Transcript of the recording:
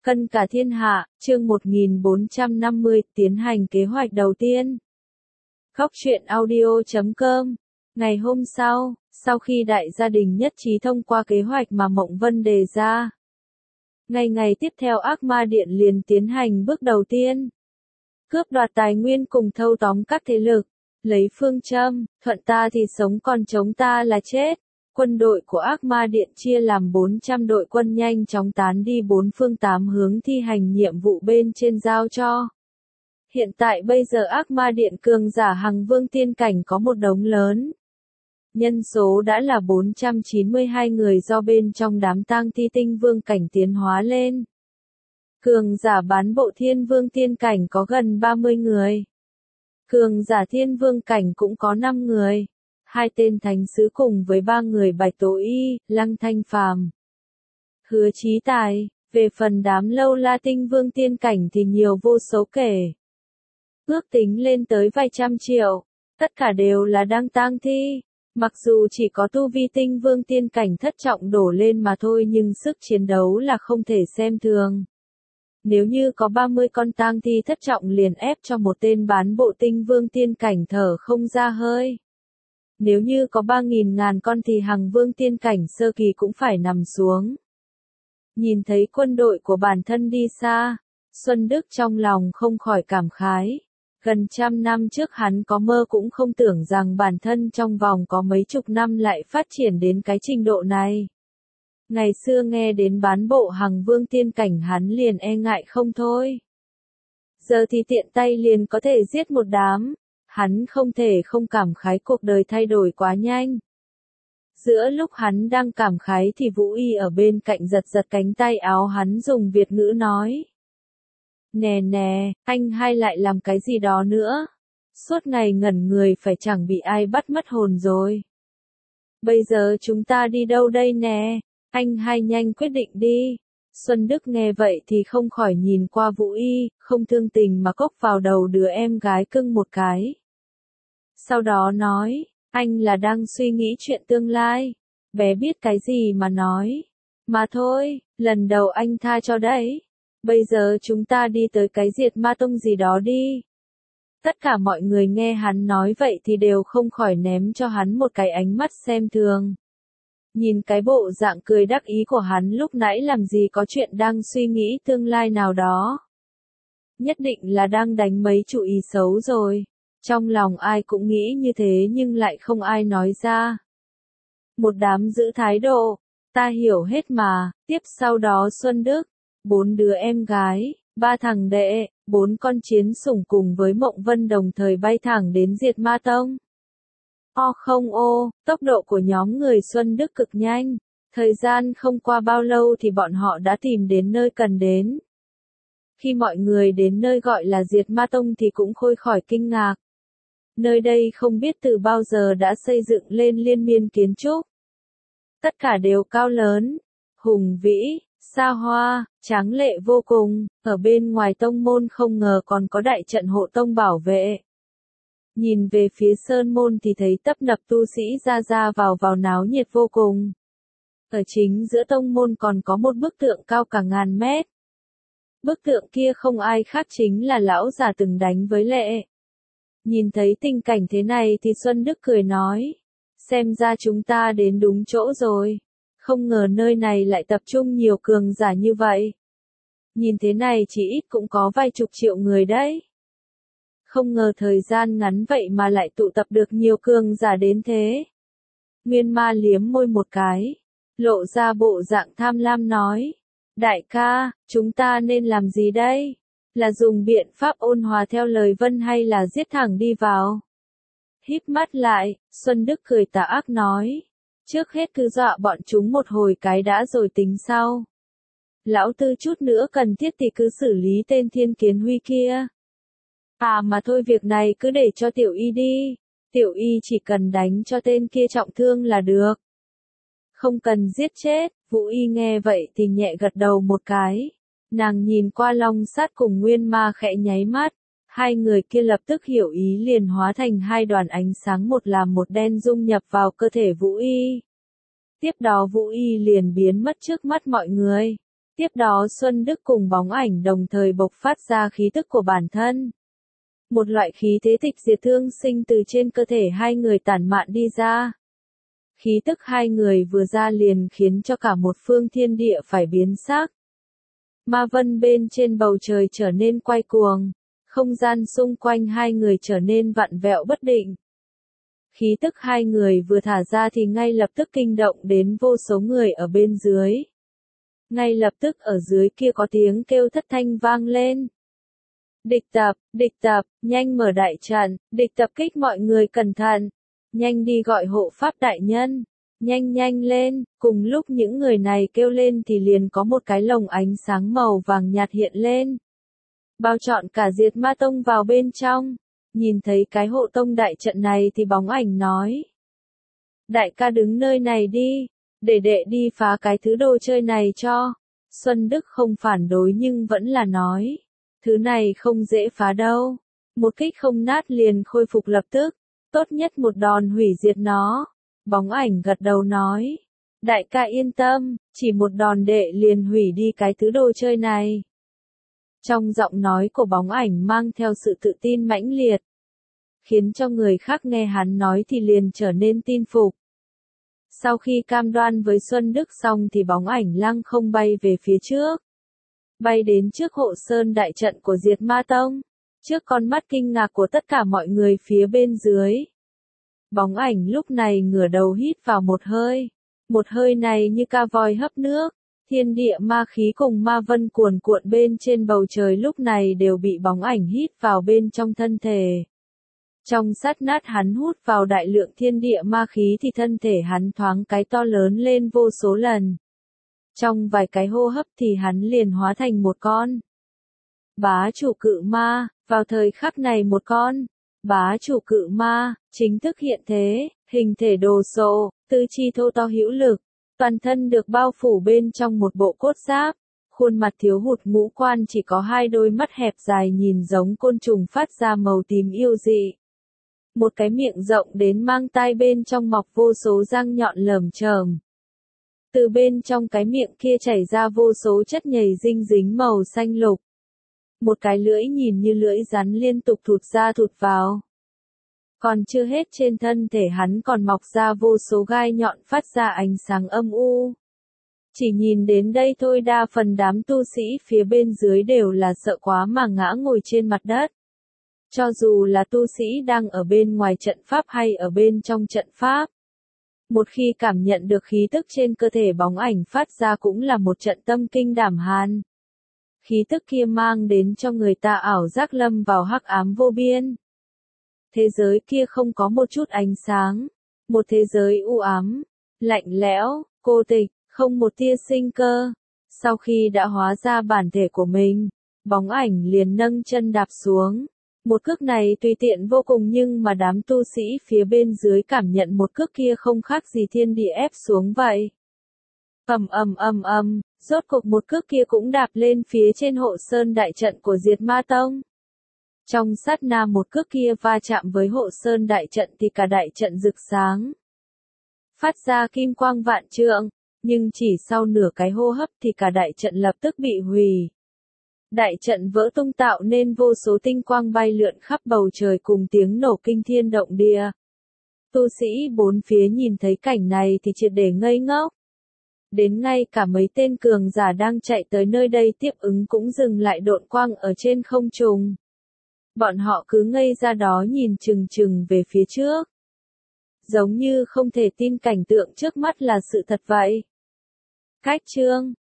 Cân cả thiên hạ, chương 1450, tiến hành kế hoạch đầu tiên. Góc truyện audio.com. Ngày hôm sau khi đại gia đình nhất trí thông qua kế hoạch mà Mộng Vân đề ra, ngày tiếp theo Ác Ma Điện liền tiến hành bước đầu tiên. Cướp đoạt tài nguyên cùng thâu tóm các thế lực, lấy phương châm, thuận ta thì sống còn chống ta là chết. Quân đội của Ác Ma Điện chia làm 400 đội quân nhanh chóng tán đi bốn phương tám hướng thi hành nhiệm vụ bên trên giao cho. Hiện tại bây giờ Ác Ma Điện cường giả Hằng Vương tiên cảnh có một đống lớn. Nhân số đã là 492 người do bên trong đám tang thi tinh vương cảnh tiến hóa lên. Cường giả bán bộ thiên vương tiên cảnh có gần 30 người. Cường giả thiên vương cảnh cũng có 5 người. 2 tên thánh sứ cùng với 3 người Bạch Tố Y, Lăng Thanh Phàm, Hứa Chí Tài. Về phần đám lâu la tinh vương tiên cảnh thì nhiều vô số kể. Ước tính lên tới vài trăm triệu. Tất cả đều là đang tang thi. Mặc dù chỉ có tu vi tinh vương tiên cảnh thất trọng đổ lên mà thôi nhưng sức chiến đấu là không thể xem thường. Nếu như có 30 con tang thi thất trọng liền ép cho một tên bán bộ tinh vương tiên cảnh thở không ra hơi. Nếu như có 3.000 ngàn con thì Hằng Vương tiên cảnh sơ kỳ cũng phải nằm xuống. Nhìn thấy quân đội của bản thân đi xa, Xuân Đức trong lòng không khỏi cảm khái. Gần 100 năm trước hắn có mơ cũng không tưởng rằng bản thân trong vòng có mấy chục năm lại phát triển đến cái trình độ này. Ngày xưa nghe đến bán bộ Hằng Vương tiên cảnh hắn liền e ngại không thôi. Giờ thì tiện tay liền có thể giết một đám. Hắn không thể không cảm khái cuộc đời thay đổi quá nhanh. Giữa lúc hắn đang cảm khái thì Vũ Y ở bên cạnh giật giật cánh tay áo hắn dùng Việt ngữ nói. Nè, anh hai lại làm cái gì đó nữa? Suốt ngày ngẩn người phải chẳng bị ai bắt mất hồn rồi. Bây giờ chúng ta đi đâu đây nè? Anh hai nhanh quyết định đi. Xuân Đức nghe vậy thì không khỏi nhìn qua Vũ Y, không thương tình mà cốc vào đầu đứa em gái cưng một cái. Sau đó nói, anh là đang suy nghĩ chuyện tương lai. Bé biết cái gì mà nói. Mà thôi, lần đầu anh tha cho đấy. Bây giờ chúng ta đi tới cái diệt ma tông gì đó đi. Tất cả mọi người nghe hắn nói vậy thì đều không khỏi ném cho hắn một cái ánh mắt xem thường. Nhìn cái bộ dạng cười đắc ý của hắn lúc nãy làm gì có chuyện đang suy nghĩ tương lai nào đó. Nhất định là đang đánh mấy chủ ý xấu rồi. Trong lòng ai cũng nghĩ như thế nhưng lại không ai nói ra. Một đám giữ thái độ, ta hiểu hết mà. Tiếp sau đó Xuân Đức, 4 đứa em gái, 3 thằng đệ, 4 con chiến sủng cùng với Mộng Vân đồng thời bay thẳng đến diệt ma tông. Tốc độ của nhóm người Xuân Đức cực nhanh. Thời gian không qua bao lâu thì bọn họ đã tìm đến nơi cần đến. Khi mọi người đến nơi gọi là diệt ma tông thì cũng không khỏi kinh ngạc. Nơi đây không biết từ bao giờ đã xây dựng lên liên miên kiến trúc. Tất cả đều cao lớn, hùng vĩ, xa hoa, tráng lệ vô cùng. Ở bên ngoài tông môn không ngờ còn có đại trận hộ tông bảo vệ. Nhìn về phía sơn môn thì thấy tấp nập tu sĩ ra vào náo nhiệt vô cùng. Ở chính giữa tông môn còn có một bức tượng cao cả ngàn mét. Bức tượng kia không ai khác chính là lão già từng đánh với Lệ. Nhìn thấy tình cảnh thế này thì Xuân Đức cười nói. Xem ra chúng ta đến đúng chỗ rồi. Không ngờ nơi này lại tập trung nhiều cường giả như vậy. Nhìn thế này chỉ ít cũng có vài chục triệu người đấy. Không ngờ thời gian ngắn vậy mà lại tụ tập được nhiều cường giả đến thế. Nguyên Ma liếm môi một cái. Lộ ra bộ dạng tham lam nói. Đại ca, chúng ta nên làm gì đây? Là dùng biện pháp ôn hòa theo lời Vân hay là giết thẳng đi vào? Híp mắt lại, Xuân Đức cười tà ác nói. Trước hết cứ dọa bọn chúng một hồi cái đã rồi tính sau. Lão Tư chút nữa cần thiết thì cứ xử lý tên Thiên Kiến Huy kia. Mà thôi việc này cứ để cho Tiểu Y đi. Tiểu Y chỉ cần đánh cho tên kia trọng thương là được. Không cần giết chết. Vũ Y nghe vậy thì nhẹ gật đầu một cái. Nàng nhìn qua Long Sát cùng Nguyên Ma khẽ nháy mắt. Hai người kia lập tức hiểu ý liền hóa thành hai đoàn ánh sáng một làm một đen dung nhập vào cơ thể Vũ Y. Tiếp đó Vũ Y liền biến mất trước mắt mọi người. Tiếp đó Xuân Đức cùng bóng ảnh đồng thời bộc phát ra khí tức của bản thân. Một loại khí thế tịch diệt thương sinh từ trên cơ thể hai người tản mạn đi ra. Khí tức hai người vừa ra liền khiến cho cả một phương thiên địa phải biến sắc. Ma vân bên trên bầu trời trở nên quay cuồng, không gian xung quanh hai người trở nên vặn vẹo bất định. Khí tức hai người vừa thả ra thì ngay lập tức kinh động đến vô số người ở bên dưới. Ngay lập tức ở dưới kia có tiếng kêu thất thanh vang lên. Địch tập, nhanh mở đại trận, địch tập kích mọi người cẩn thận, nhanh đi gọi hộ pháp đại nhân, nhanh lên, cùng lúc những người này kêu lên thì liền có một cái lồng ánh sáng màu vàng nhạt hiện lên. Bao trọn cả Diệt Ma Tông vào bên trong, nhìn thấy cái hộ tông đại trận này thì bóng ảnh nói. Đại ca đứng nơi này đi, để đệ đi phá cái thứ đồ chơi này cho. Xuân Đức không phản đối nhưng vẫn là nói. Thứ này không dễ phá đâu. Một kích không nát liền khôi phục lập tức. Tốt nhất một đòn hủy diệt nó. Bóng ảnh gật đầu nói. Đại ca yên tâm, chỉ một đòn đệ liền hủy đi cái thứ đồ chơi này. Trong giọng nói của bóng ảnh mang theo sự tự tin mãnh liệt. Khiến cho người khác nghe hắn nói thì liền trở nên tin phục. Sau khi cam đoan với Xuân Đức xong thì bóng ảnh lăng không bay về phía trước. Bay đến trước hộ sơn đại trận của Diệt Ma Tông. Trước con mắt kinh ngạc của tất cả mọi người phía bên dưới. Bóng ảnh lúc này ngửa đầu hít vào một hơi. Một hơi này như ca voi hấp nước. Thiên địa ma khí cùng ma vân cuồn cuộn bên trên bầu trời lúc này đều bị bóng ảnh hít vào bên trong thân thể. Trong sát nát hắn hút vào đại lượng thiên địa ma khí thì thân thể hắn thoáng cái to lớn lên vô số lần. Trong vài cái hô hấp thì hắn liền hóa thành một con bá chủ cự ma, vào thời khắc này một con bá chủ cự ma chính thức hiện thế, hình thể đồ sộ, tứ chi thô to hữu lực, toàn thân được bao phủ bên trong một bộ cốt giáp, khuôn mặt thiếu hụt ngũ quan chỉ có hai đôi mắt hẹp dài nhìn giống côn trùng phát ra màu tím yêu dị. Một cái miệng rộng đến mang tai bên trong mọc vô số răng nhọn lởm chởm. Từ bên trong cái miệng kia chảy ra vô số chất nhầy dinh dính màu xanh lục. Một cái lưỡi nhìn như lưỡi rắn liên tục thụt ra thụt vào. Còn chưa hết trên thân thể hắn còn mọc ra vô số gai nhọn phát ra ánh sáng âm u. Chỉ nhìn đến đây thôi đa phần đám tu sĩ phía bên dưới đều là sợ quá mà ngã ngồi trên mặt đất. Cho dù là tu sĩ đang ở bên ngoài trận pháp hay ở bên trong trận pháp. Một khi cảm nhận được khí tức trên cơ thể bóng ảnh phát ra cũng là một trận tâm kinh đảm hàn. Khí tức kia mang đến cho người ta ảo giác lâm vào hắc ám vô biên. Thế giới kia không có một chút ánh sáng. Một thế giới u ám, lạnh lẽo, cô tịch, không một tia sinh cơ. Sau khi đã hóa ra bản thể của mình, bóng ảnh liền nâng chân đạp xuống. Một cước này tùy tiện vô cùng nhưng mà đám tu sĩ phía bên dưới cảm nhận một cước kia không khác gì thiên địa ép xuống vậy. Rốt cuộc một cước kia cũng đạp lên phía trên hộ sơn đại trận của Diệt Ma Tông. Trong sát na một cước kia va chạm với hộ sơn đại trận thì cả đại trận rực sáng. Phát ra kim quang vạn trượng, nhưng chỉ sau nửa cái hô hấp thì cả đại trận lập tức bị hủy. Đại trận vỡ tung tạo nên vô số tinh quang bay lượn khắp bầu trời cùng tiếng nổ kinh thiên động địa. Tu sĩ bốn phía nhìn thấy cảnh này thì triệt để ngây ngốc. Đến ngay cả mấy tên cường giả đang chạy tới nơi đây tiếp ứng cũng dừng lại độn quang ở trên không trung. Bọn họ cứ ngây ra đó nhìn chừng chừng về phía trước. Giống như không thể tin cảnh tượng trước mắt là sự thật vậy. Cách chương